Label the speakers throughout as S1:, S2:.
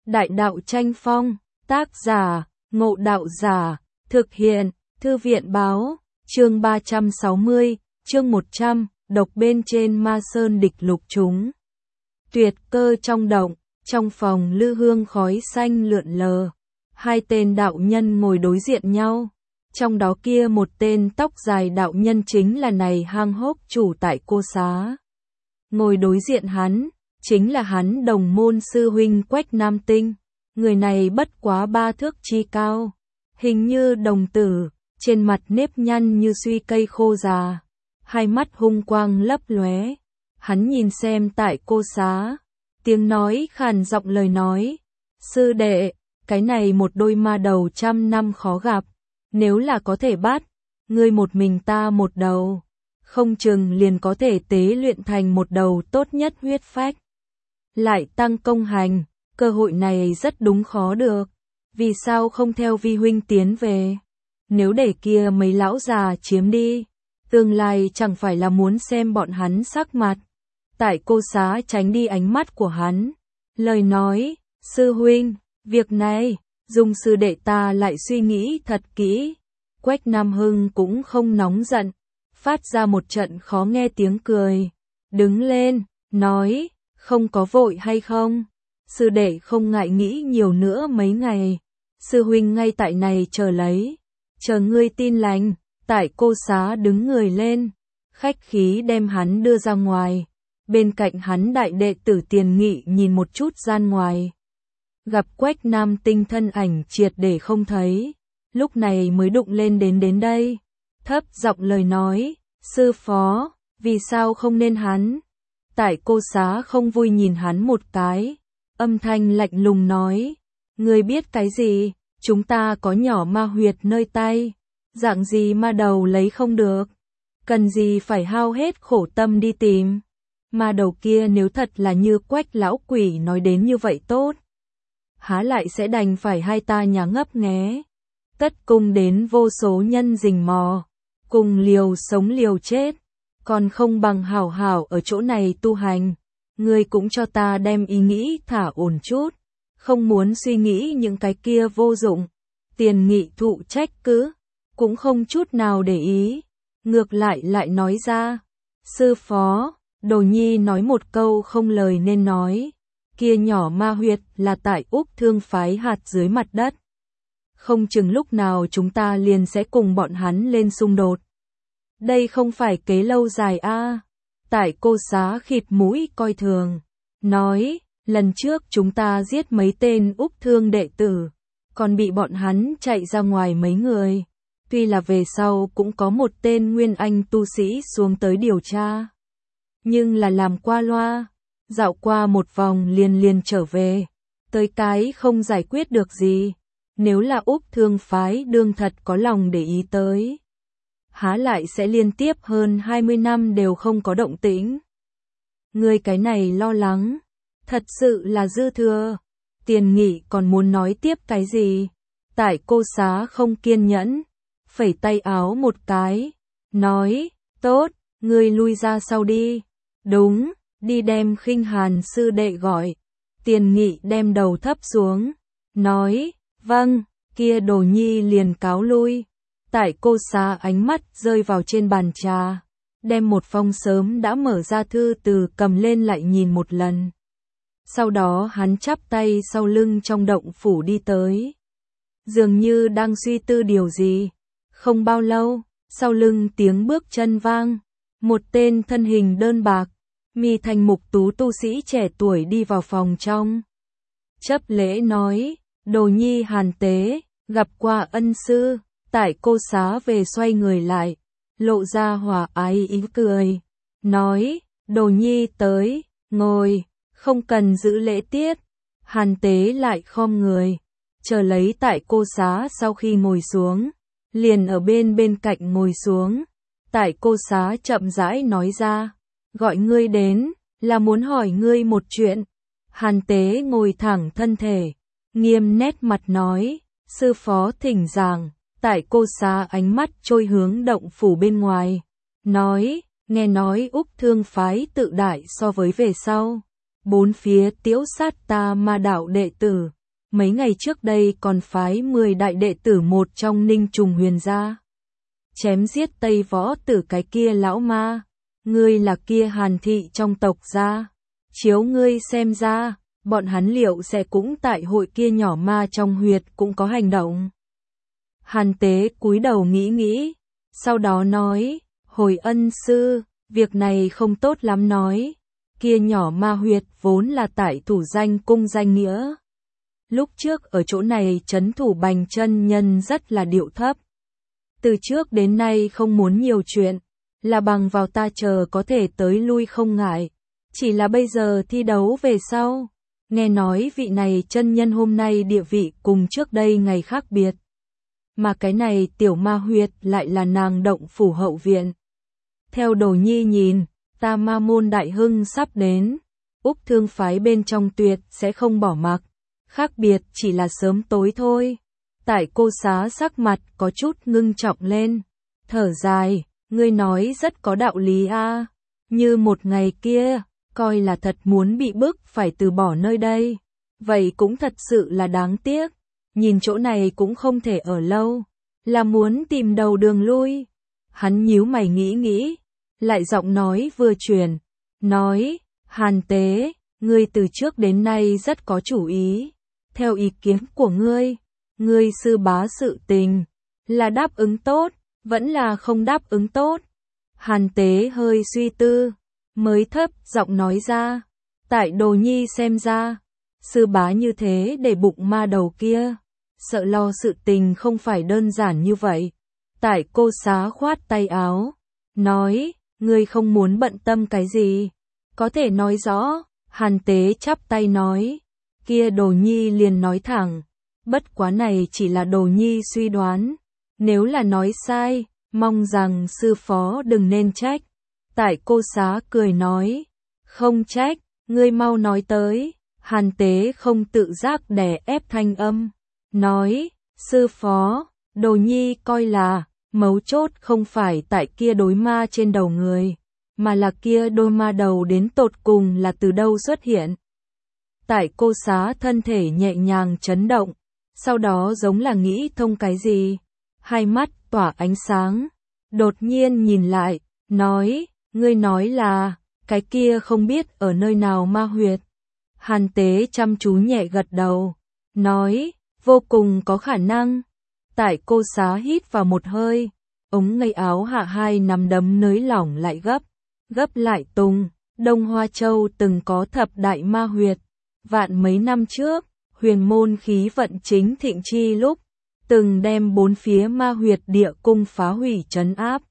S1: Đại đạo tranh phong, tác giả, Ngộ Đạo Giả, thực hiện, Thư viện báo, chương 360, chương 100, độc bên trên ma sơn địch lục chúng. Tuyệt cơ trong động, trong phòng lư hương khói xanh lượn lờ. Hai tên đạo nhân ngồi đối diện nhau. Trong đó kia một tên tóc dài đạo nhân chính là này hang hốc chủ tại Cô Xá. Ngồi đối diện hắn, chính là hắn đồng môn sư huynh Quách Nam Tinh. Người này bất quá 3 thước chi cao, hình như đồng tử, trên mặt nếp nhăn như suy cây khô già, hai mắt hung quang lấp lóe. Hắn nhìn xem tại Cô Xá, tiếng nói khàn giọng lời nói, sư đệ, cái này một đôi ma đầu 100 năm khó gặp, nếu là có thể bắt, ngươi một mình ta một đầu, không chừng liền có thể tế luyện thành một đầu tốt nhất huyết phách. Lại tăng công hành, cơ hội này rất đúng khó được, vì sao không theo vi huynh tiến về? Nếu để kia mấy lão già chiếm đi, tương lai chẳng phải là muốn xem bọn hắn sắc mặt. Tại Cô Xá tránh đi ánh mắt của hắn, lời nói, sư huynh, việc này, dùng sư đệ ta lại suy nghĩ thật kỹ. Quách Nam Hưng cũng không nóng giận, phát ra một trận khó nghe tiếng cười, đứng lên, nói, không có vội hay không, sư đệ không ngại nghĩ nhiều nữa mấy ngày, sư huynh ngay tại này chờ lấy, chờ ngươi tin lành. Tại Cô Xá đứng người lên, khách khí đem hắn đưa ra ngoài, bên cạnh hắn đại đệ tử Tiền Nghị nhìn một chút gian ngoài. Gặp Quách Nam Tinh thân ảnh triệt để không thấy, lúc này mới đụng lên đến đây, thấp giọng lời nói, sư phó, vì sao không nên hắn? Tại Cô Xá không vui nhìn hắn một cái, âm thanh lạnh lùng nói, ngươi biết cái gì, chúng ta có nhỏ ma huyệt nơi tay, dạng gì ma đầu lấy không được, cần gì phải hao hết khổ tâm đi tìm. Ma đầu kia nếu thật là như Quách lão quỷ nói đến như vậy tốt, há lại sẽ đành phải hai ta nhà ngấp nghé, tất cung đến vô số nhân rình mò, cùng liều sống liều chết, còn không bằng hảo hảo ở chỗ này tu hành. Ngươi cũng cho ta đem ý nghĩ thả ổn chút, không muốn suy nghĩ những cái kia vô dụng. Tiền Nghị thụ trách cứ, cũng không chút nào để ý, ngược lại nói ra, sư phó, Đồ Nhi nói một câu không lời nên nói, kia nhỏ ma huyệt là tại Úc Thương phái hạt dưới mặt đất. Không chừng lúc nào chúng ta liền sẽ cùng bọn hắn lên xung đột. Đây không phải kế lâu dài a. Tại Cô Xá khịt mũi coi thường, nói, lần trước chúng ta giết mấy tên Úc Thương đệ tử, còn bị bọn hắn chạy ra ngoài mấy người. Tuy là về sau cũng có một tên nguyên anh tu sĩ xuống tới điều tra, nhưng là làm qua loa, dạo qua một vòng liền trở về, tới cái không giải quyết được gì. Nếu là Úc Thương phái đương thật có lòng để ý tới, há lại sẽ liên tiếp hơn 20 năm đều không có động tĩnh. Người cái này lo lắng, thật sự là dư thừa. Tiền Nghị còn muốn nói tiếp cái gì, tại Cô Xá không kiên nhẫn, phẩy tay áo một cái, nói, tốt, ngươi lui ra sau đi. Đúng, đi đem Khinh Hàn sư đệ gọi. Tiền Nghị đem đầu thấp xuống, nói, vâng, kia Đồ Nhi liền cáo lui. Tại Cô Xá ánh mắt rơi vào trên bàn trà, đem một phong sớm đã mở ra thư từ cầm lên lại nhìn một lần. Sau đó hắn chắp tay sau lưng trong động phủ đi tới, dường như đang suy tư điều gì. Không bao lâu, sau lưng tiếng bước chân vang, một tên thân hình đơn bạc, mi thành mục tú tu sĩ trẻ tuổi đi vào phòng trong. Chấp lễ nói, Đồ Nhi Hàn Tế, gặp qua ân sư. Tại Cô Xá về xoay người lại, lộ ra hòa ái ý cười, nói, Đồ Nhi tới, ngồi, không cần giữ lễ tiết. Hàn Tế lại khom người, chờ lấy Tại Cô Xá sau khi ngồi xuống, liền ở bên cạnh ngồi xuống. Tại Cô Xá chậm rãi nói ra, gọi ngươi đến, là muốn hỏi ngươi một chuyện. Hàn Tế ngồi thẳng thân thể, nghiêm nét mặt nói, sư phó thỉnh giảng. Tại Cô Xá ánh mắt trôi hướng động phủ bên ngoài, nói, nghe nói Úc Thương phái tự đại so với về sau, bốn phía tiễu sát ta ma đạo đệ tử, mấy ngày trước đây còn phái 10 đại đệ tử một trong Ninh Trùng Huyền gia chém giết Tây Võ Tử cái kia lão ma. Ngươi là kia Hàn thị trong tộc gia. Chiếu ngươi xem ra, bọn hắn liệu sẽ cũng tại hội kia nhỏ ma trong huyệt cũng có hành động. Hàn Tế cúi đầu nghĩ, sau đó nói, hồi ân sư, việc này không tốt lắm nói. Kia nhỏ ma huyệt vốn là tại thủ danh cung danh nghĩa. Lúc trước ở chỗ này trấn thủ Bành chân nhân rất là điệu thấp. Từ trước đến nay không muốn nhiều chuyện, là bằng vào ta chờ có thể tới lui không ngại. Chỉ là bây giờ thi đấu về sau, nghe nói vị này chân nhân hôm nay địa vị cùng trước đây ngày khác biệt. Mà cái này tiểu ma huyệt lại là nàng động phủ hậu viện. Theo Đồ Nhi nhìn, ta ma môn đại hưng sắp đến, Úc Thương phái bên trong tuyệt sẽ không bỏ mặc, khác biệt chỉ là sớm tối thôi. Tại Cô Xá sắc mặt có chút ngưng trọng lên, thở dài, ngươi nói rất có đạo lý a. Như một ngày kia, coi là thật muốn bị bức phải từ bỏ nơi đây, vậy cũng thật sự là đáng tiếc, nhìn chỗ này cũng không thể ở lâu, là muốn tìm đầu đường lui. Hắn nhíu mày nghĩ, lại giọng nói vừa chuyển, nói, Hàn Tế, ngươi từ trước đến nay rất có chủ ý, theo ý kiến của ngươi sư bá sự tình, là đáp ứng tốt, vẫn là không đáp ứng tốt. Hàn Tế hơi suy tư, mới thấp giọng nói ra, tại Đồ Nhi xem ra, sư bá như thế để bụng ma đầu kia, sợ lo sự tình không phải đơn giản như vậy. Tại Cô Xá khoát tay áo, nói, ngươi không muốn bận tâm cái gì, có thể nói rõ. Hàn Tế chắp tay nói, kia Đồ Nhi liền nói thẳng, bất quá này chỉ là Đồ Nhi suy đoán, nếu là nói sai, mong rằng sư phó đừng nên trách. Tại Cô Xá cười nói, không trách, ngươi mau nói tới. Hàn Tế không tự giác đè ép thanh âm, nói, sư phó, Đồ Nhi coi là, mấu chốt không phải tại kia đối ma trên đầu người, mà là kia đôi ma đầu đến tột cùng là từ đâu xuất hiện. Tại Cô Xá thân thể nhẹ nhàng chấn động, sau đó giống là nghĩ thông cái gì, hai mắt tỏa ánh sáng, đột nhiên nhìn lại, nói, ngươi nói là, cái kia không biết ở nơi nào ma huyệt. Hàn Tế chăm chú nhẹ gật đầu, nói, vô cùng có khả năng. Tại Cô Xá hít vào một hơi, ống ngây áo hạ hai nắm đấm nới lỏng lại gấp lại tung. Đông Hoa Châu từng có thập đại ma huyệt, vạn mấy năm trước, huyền môn khí vận chính thịnh chi lúc, từng đem bốn phía ma huyệt địa cung phá hủy trấn áp.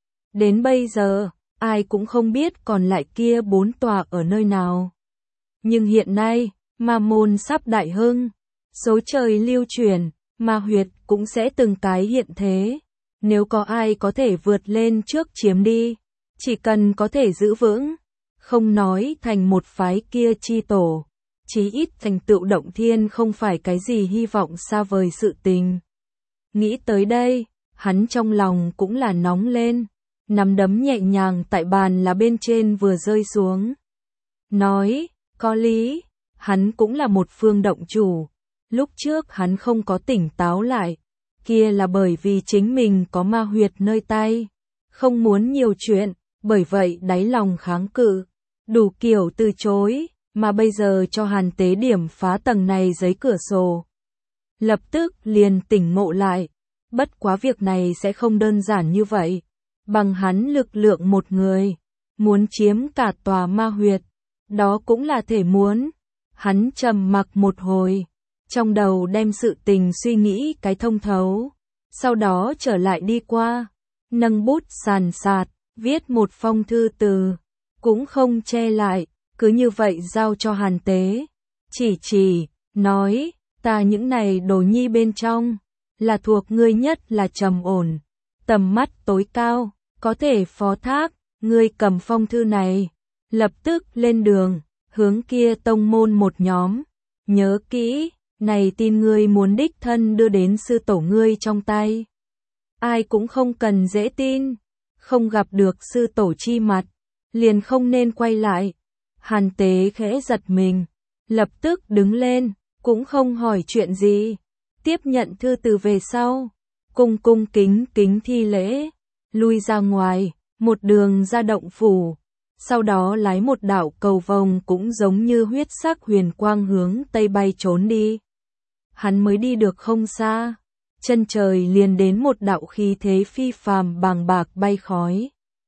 S1: Đến bây giờ, ai cũng không biết còn lại kia bốn tòa ở nơi nào. Nhưng hiện nay, ma môn sắp đại hưng, số trời lưu truyền, ma huyệt cũng sẽ từng cái hiện thế. Nếu có ai có thể vượt lên trước chiếm đi, chỉ cần có thể giữ vững, không nói thành một phái kia chi tổ, chí ít thành tựu động thiên không phải cái gì hy vọng xa vời sự tình. Nghĩ tới đây, hắn trong lòng cũng là nóng lên, nắm đấm nhẹ nhàng tại bàn là bên trên vừa rơi xuống. Nói, có lý, hắn cũng là một phương động chủ, lúc trước hắn không có tỉnh táo lại, kia là bởi vì chính mình có ma huyệt nơi tay, không muốn nhiều chuyện, bởi vậy đáy lòng kháng cự, đủ kiểu từ chối, mà bây giờ cho Hàn Tế điểm phá tầng này giấy cửa sổ. Lập tức liền tỉnh ngộ lại, bất quá việc này sẽ không đơn giản như vậy, bằng hắn lực lượng một người, muốn chiếm cả tòa ma huyệt, đó cũng là thể muốn. Hắn trầm mặc một hồi, trong đầu đem sự tình suy nghĩ cái thông thấu, sau đó trở lại đi qua, nâng bút sàn sạt, viết một phong thư từ, cũng không che lại, cứ như vậy giao cho Hàn Tế. Chỉ, nói, ta những này Đồ Nhi bên trong, là thuộc ngươi nhất là trầm ổn, tầm mắt tối cao, có thể phó thác, ngươi cầm phong thư này, lập tức lên đường, hướng kia tông môn một nhóm, nhớ kỹ, này tin ngươi muốn đích thân đưa đến sư tổ ngươi trong tay. Ai cũng không cần dễ tin, không gặp được sư tổ chi mặt, liền không nên quay lại. Hàn Tế khẽ giật mình, lập tức đứng lên, cũng không hỏi chuyện gì. Tiếp nhận thư từ về sau, cung cung kính kính thi lễ, lui ra ngoài, một đường ra động phủ, sau đó lái một đạo cầu vồng cũng giống như huyết sắc huyền quang hướng tây bay trốn đi. Hắn mới đi được không xa, chân trời liền đến một đạo khí thế phi phàm bàng bạc bay khói.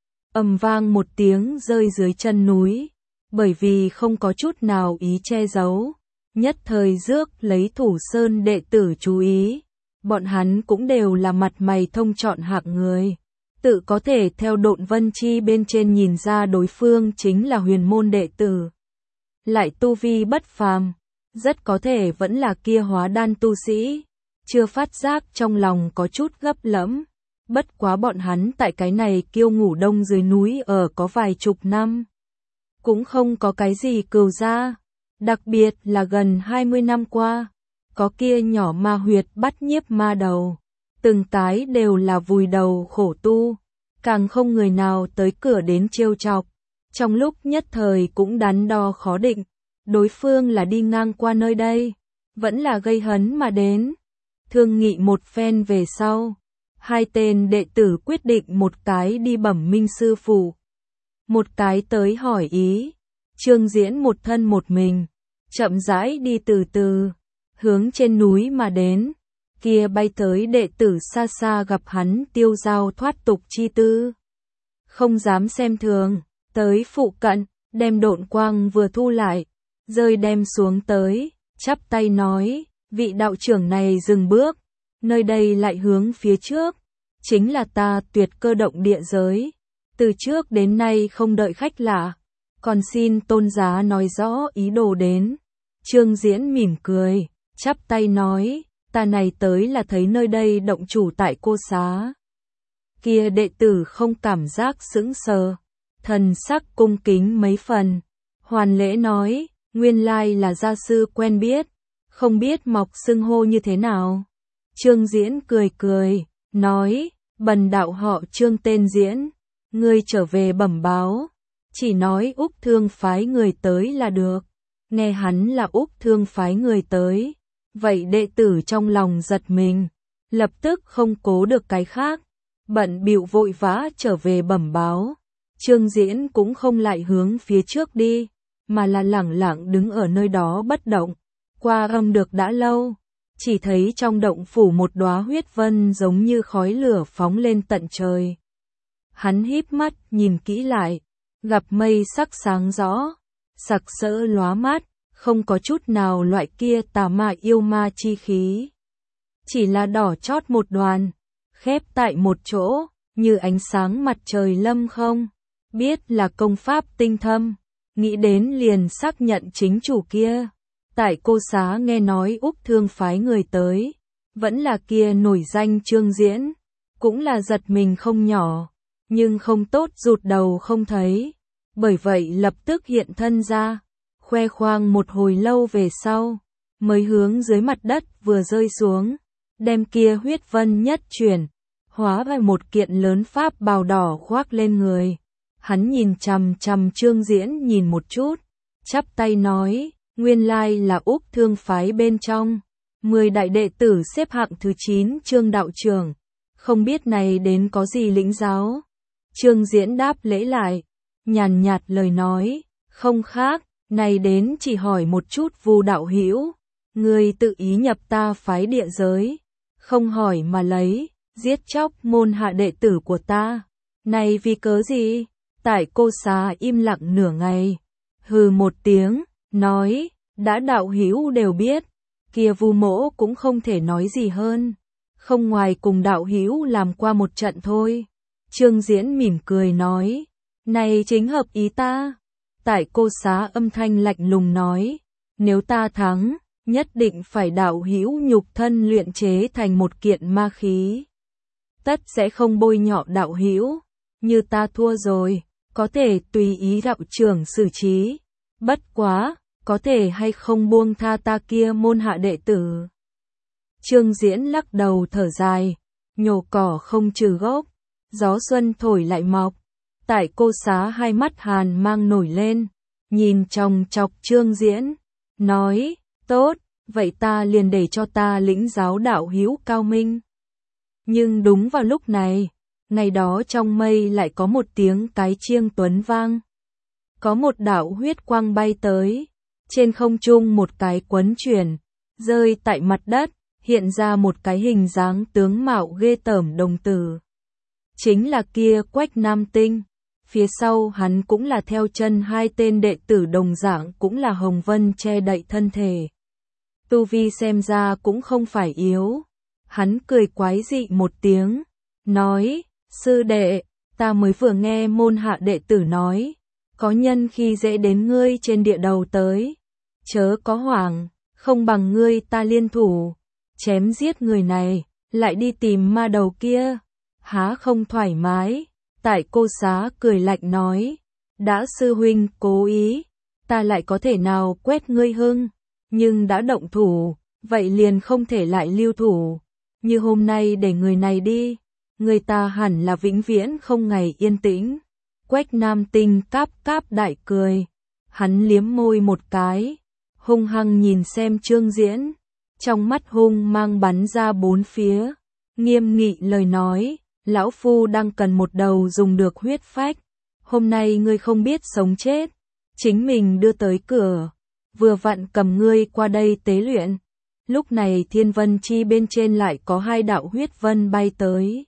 S1: Ầm vang một tiếng rơi dưới chân núi, bởi vì không có chút nào ý che giấu, nhất thời rước lấy Thủ Sơn đệ tử chú ý. Bọn hắn cũng đều là mặt mày thông trọn hạng người, tự có thể theo độn vân chi bên trên nhìn ra đối phương chính là huyền môn đệ tử. Lại tu vi bất phàm, rất có thể vẫn là kia hóa đan tu sĩ, chưa phát giác trong lòng có chút gấp lẫm. Bất quá bọn hắn tại cái này kiêu ngủ đông dưới núi ở có vài chục năm, cũng không có cái gì cừu ra, đặc biệt là gần 20 năm qua, có kia nhỏ ma huyệt bắt nhiếp ma đầu, từng cái đều là vùi đầu khổ tu, càng không người nào tới cửa đến trêu chọc. Trong lúc nhất thời cũng đắn đo khó định, đối phương là đi ngang qua nơi đây, vẫn là gây hấn mà đến. Thương nghị một phen về sau, hai tên đệ tử quyết định một cái đi bẩm minh sư phụ, một cái tới hỏi ý. Trương Diễn một thân một mình, chậm rãi đi từ từ, hướng trên núi mà đến. Kia bay tới đệ tử xa xa gặp hắn tiêu dao thoát tục chi tư, không dám xem thường, tới phụ cận, đem độn quang vừa thu lại, rơi đem xuống tới, chắp tay nói, vị đạo trưởng này dừng bước, nơi đây lại hướng phía trước, chính là ta Tuyệt Cơ động địa giới, từ trước đến nay không đợi khách lạ, còn xin tôn giá nói rõ ý đồ đến. Trương Diễn mỉm cười, chắp tay nói, ta này tới là thấy nơi đây động chủ tại Cô Xá. Kia đệ tử không cảm giác sững sờ, thần sắc cung kính mấy phần, hoàn lễ nói, nguyên lai là gia sư quen biết, không biết mọc xưng hô như thế nào. Trương Diễn cười cười, nói, bần đạo họ Trương tên Diễn, ngươi trở về bẩm báo, chỉ nói Úc Thương phái người tới là được. Nghe hắn là Úc Thương phái người tới, vậy đệ tử trong lòng giật mình, lập tức không cố được cái khác, bận bịu vội vã trở về bẩm báo. Trương Diễn cũng không lại hướng phía trước đi, mà là lẳng lặng đứng ở nơi đó bất động. Qua âm được đã lâu, chỉ thấy trong động phủ một đóa huyết vân giống như khói lửa phóng lên tận trời. Hắn híp mắt nhìn kỹ lại, gặp mây sắc sáng rõ, sặc sỡ lóa mắt, không có chút nào loại kia tà ma yêu ma chi khí. Chỉ là đỏ chót một đoàn, khép tại một chỗ, như ánh sáng mặt trời lâm không. Biết là công pháp tinh thâm, nghĩ đến liền xác nhận chính chủ kia. Tại Cô Xá nghe nói Úc Thương phái người tới, vẫn là kia nổi danh Trương Diễn, cũng là giật mình không nhỏ, nhưng không tốt rụt đầu không thấy. Bởi vậy lập tức hiện thân ra, khoe khoang một hồi lâu về sau, mới hướng dưới mặt đất vừa rơi xuống, đem kia huyết vân nhất chuyển, hóa thành một kiện lớn pháp bào đỏ khoác lên người. Hắn nhìn chằm chằm Trương Diễn nhìn một chút, chắp tay nói, nguyên lai là Úc Thương phái bên trong, 10 đại đệ tử xếp hạng thứ 9 Trương đạo trưởng, không biết này đến có gì lĩnh giáo. Trương Diễn đáp lễ lại, nhàn nhạt lời nói, không khác, này đến chỉ hỏi một chút Vu đạo hữu, người tự ý nhập ta phái địa giới, không hỏi mà lấy, giết chóc môn hạ đệ tử của ta, này vì cớ gì? Tại Cô Xá im lặng nửa ngày, hừ một tiếng, nói, đã đạo hữu đều biết, kia Vu mỗ cũng không thể nói gì hơn, không ngoài cùng đạo hữu làm qua một trận thôi. Trương Diễn mỉm cười nói, này chính hợp ý ta. Tại Cô Xá âm thanh lạnh lùng nói, nếu ta thắng, nhất định phải đạo hữu nhục thân luyện chế thành một kiện ma khí, tất sẽ không bôi nhọ đạo hữu. Như ta thua rồi, có thể tùy ý đạo trưởng xử trí, bất quá, có thể hay không buông tha ta kia môn hạ đệ tử. Trương Diễn lắc đầu thở dài, nhổ cỏ không trừ gốc, gió xuân thổi lại mọc. Tại Cô Xá hai mắt hàn mang nổi lên, nhìn chòng chọc Trương Diễn, nói, tốt, vậy ta liền để cho ta lĩnh giáo đạo hữu cao minh. Nhưng đúng vào lúc này, ngày đó trong mây lại có một tiếng cái chiêng tuấn vang. Có một đạo huyết quang bay tới, trên không trung một cái quấn chuyển, rơi tại mặt đất, hiện ra một cái hình dáng tướng mạo ghê tởm đồng tử. Chính là kia Quách Nam Tinh, phía sau hắn cũng là theo chân hai tên đệ tử đồng dạng cũng là hồng vân che đậy thân thể. Tu vi xem ra cũng không phải yếu. Hắn cười quái dị một tiếng, nói, sư đệ, ta mới vừa nghe môn hạ đệ tử nói, có nhân khi dễ đến ngươi trên địa đầu tới, chớ có hoảng, không bằng ngươi ta liên thủ, chém giết người này, lại đi tìm ma đầu kia, há không thoải mái. Tại Cô Xá cười lạnh nói, đã sư huynh cố ý, ta lại có thể nào quét ngươi hưng, nhưng đã động thủ, vậy liền không thể lại lưu thủ, như hôm nay để người này đi, người ta hẳn là vĩnh viễn không ngày yên tĩnh. Quách Nam Tinh cáp cáp đại cười, hắn liếm môi một cái, hung hăng nhìn xem Trương Diễn, trong mắt hung mang bắn ra bốn phía, nghiêm nghị lời nói, lão phu đang cần một đầu dùng được huyết phách, hôm nay ngươi không biết sống chết, chính mình đưa tới cửa, vừa vặn cầm ngươi qua đây tế luyện. Lúc này thiên vân chi bên trên lại có hai đạo huyết vân bay tới.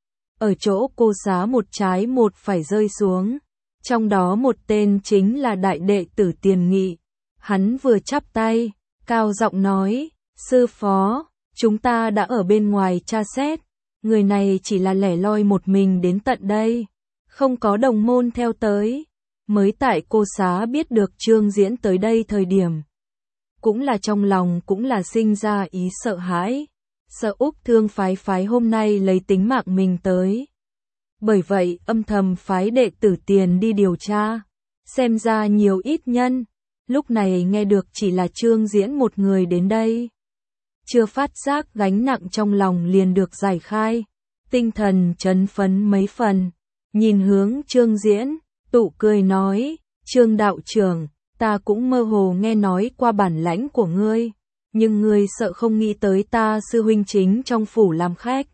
S1: Ở chỗ Cô Xá một trái một phải rơi xuống, trong đó một tên chính là đại đệ tử Tiền Nghị. Hắn vừa chắp tay, cao giọng nói, sư phó, chúng ta đã ở bên ngoài tra xét, người này chỉ là lẻ loi một mình đến tận đây, không có đồng môn theo tới. Mới tại Cô Xá biết được Trương Diễn tới đây thời điểm, cũng là trong lòng cũng là sinh ra ý sợ hãi, sợ Úc Thương phái hôm nay lấy tính mạng mình tới. Bởi vậy âm thầm phái đệ tử Tiền đi điều tra, xem ra nhiều ít nhân, lúc này nghe được chỉ là Trương Diễn một người đến đây. Chưa phát giác gánh nặng trong lòng liền được giải khai, tinh thần chấn phấn mấy phần, nhìn hướng Trương Diễn, tụ cười nói, Trương đạo trưởng, ta cũng mơ hồ nghe nói qua bản lãnh của ngươi, nhưng ngươi sợ không nghĩ tới ta sư huynh chính trong phủ làm khách.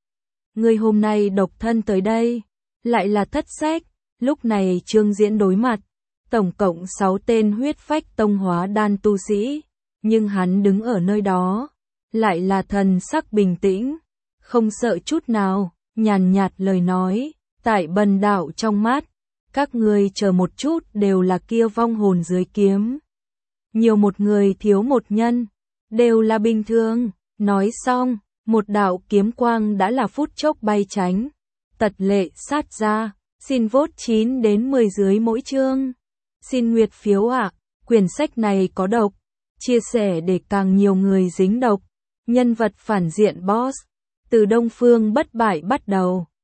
S1: Ngươi hôm nay độc thân tới đây, lại là thất sách. Lúc này Trương Diễn đối mặt, tổng cộng 6 tên huyết phách tông hóa đan tu sĩ, nhưng hắn đứng ở nơi đó, lại là thần sắc bình tĩnh, không sợ chút nào, nhàn nhạt lời nói, tại bần đạo trong mắt, các ngươi chờ một chút đều là kia vong hồn dưới kiếm. Nhiều một người thiếu một nhân, đều là bình thường. Nói xong, một đạo kiếm quang đã là phút chốc bay tránh. Tật lệ sát ra, xin vote 9 đến 10 dưới mỗi chương. Xin nguyệt phiếu ạ, quyển sách này có độc. Chia sẻ để càng nhiều người dính độc. Nhân vật phản diện boss, từ Đông Phương bất bại bắt đầu.